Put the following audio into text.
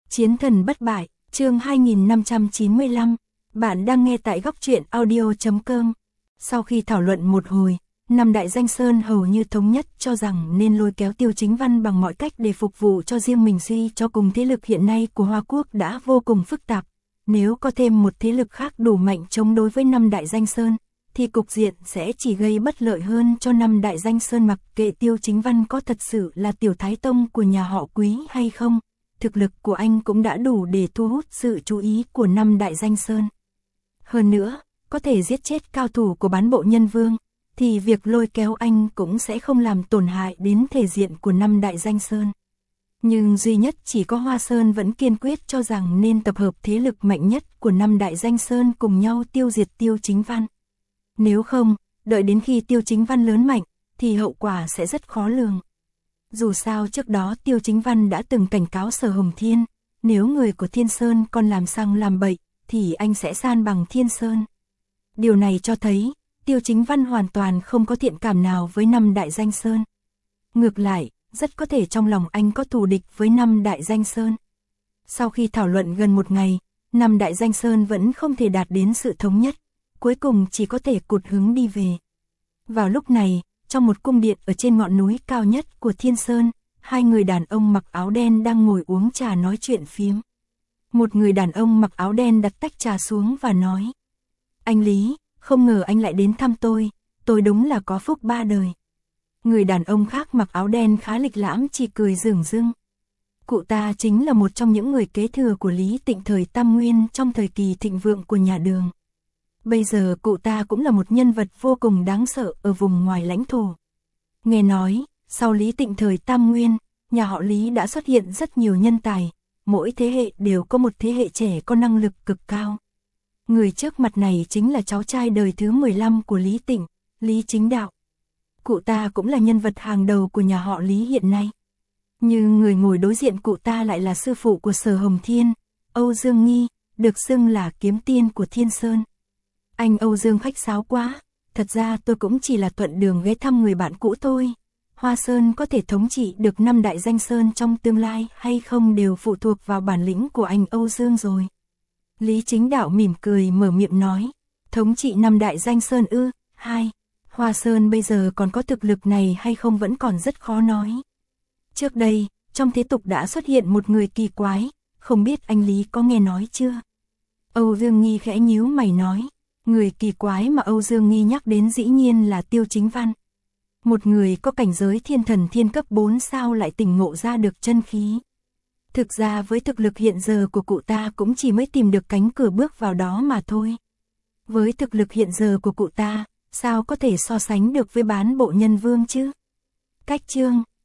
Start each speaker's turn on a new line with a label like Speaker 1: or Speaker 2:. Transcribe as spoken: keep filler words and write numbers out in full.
Speaker 1: Chiến thần bất bại, chương hai nghìn năm trăm chín mươi lăm, bạn đang nghe tại góc truyện audio chấm com. Sau khi thảo luận một hồi, năm đại danh sơn hầu như thống nhất cho rằng nên lôi kéo Tiêu Chính Văn bằng mọi cách để phục vụ cho riêng mình, suy cho cùng thế lực hiện nay của Hoa Quốc đã vô cùng phức tạp. Nếu có thêm một thế lực khác đủ mạnh chống đối với năm đại danh sơn, thì cục diện sẽ chỉ gây bất lợi hơn cho năm đại danh sơn. Mặc kệ Tiêu Chính Văn có thật sự là tiểu thái tông của nhà họ Quý hay không, thực lực của anh cũng đã đủ để thu hút sự chú ý của năm đại danh sơn. Hơn nữa, có thể giết chết cao thủ của bán bộ nhân vương, thì việc lôi kéo anh cũng sẽ không làm tổn hại đến thể diện của năm đại danh sơn. Nhưng duy nhất chỉ có Hoa Sơn vẫn kiên quyết cho rằng nên tập hợp thế lực mạnh nhất của năm đại danh sơn cùng nhau tiêu diệt Tiêu Chính Văn. Nếu không, đợi đến khi Tiêu Chính Văn lớn mạnh, thì hậu quả sẽ rất khó lường. Dù sao trước đó Tiêu Chính Văn đã từng cảnh cáo Sở Hồng Thiên, nếu người của Thiên Sơn còn làm sang làm bậy, thì anh sẽ san bằng Thiên Sơn. Điều này cho thấy, Tiêu Chính Văn hoàn toàn không có thiện cảm nào với năm đại danh sơn. Ngược lại, rất có thể trong lòng anh có thù địch với năm đại danh sơn. Sau khi thảo luận gần một ngày, năm đại danh sơn vẫn không thể đạt đến sự thống nhất, cuối cùng chỉ có thể cụt hứng đi về. Vào lúc này, trong một cung điện ở trên ngọn núi cao nhất của Thiên Sơn, hai người đàn ông mặc áo đen đang ngồi uống trà nói chuyện phiếm. Một người đàn ông mặc áo đen đặt tách trà xuống và nói: "Anh Lý, không ngờ anh lại đến thăm tôi, tôi đúng là có phúc ba đời." Người đàn ông khác mặc áo đen khá lịch lãm chỉ cười rửng rưng. Cụ ta chính là một trong những người kế thừa của Lý Tịnh thời Tam Nguyên trong thời kỳ thịnh vượng của nhà Đường. Bây giờ cụ ta cũng là một nhân vật vô cùng đáng sợ ở vùng ngoài lãnh thổ. Nghe nói, sau Lý Tịnh thời Tam Nguyên, nhà họ Lý đã xuất hiện rất nhiều nhân tài, mỗi thế hệ đều có một thế hệ trẻ có năng lực cực cao. Người trước mặt này chính là cháu trai đời thứ mười lăm của Lý Tịnh, Lý Chính Đạo. Cụ ta cũng là nhân vật hàng đầu của nhà họ Lý hiện nay. Nhưng người ngồi đối diện cụ ta lại là sư phụ của Sở Hồng Thiên, Âu Dương Nghi, được xưng là kiếm tiên của Thiên Sơn. Anh Âu Dương khách sáo quá, thật ra tôi cũng chỉ là thuận đường ghé thăm người bạn cũ thôi. Hoa Sơn có thể thống trị được năm đại danh sơn trong tương lai hay không đều phụ thuộc vào bản lĩnh của anh Âu Dương rồi. Lý Chính Đạo mỉm cười mở miệng nói: "Thống trị năm đại danh sơn ư? Hai, Hoa Sơn bây giờ còn có thực lực này hay không vẫn còn rất khó nói. Trước đây, trong thế tục đã xuất hiện một người kỳ quái, không biết anh Lý có nghe nói chưa?" Âu Dương Nghi khẽ nhíu mày nói. Người kỳ quái mà Âu Dương Nghi nhắc đến dĩ nhiên là Tiêu Chính Văn. Một người có cảnh giới thiên thần thiên cấp bốn sao lại tỉnh ngộ ra được chân khí. Thực ra với thực lực hiện giờ của cụ ta cũng chỉ mới tìm được cánh cửa bước vào đó mà thôi. Với thực lực hiện giờ của cụ ta, sao có thể so sánh được với bán bộ nhân vương chứ? Cách chương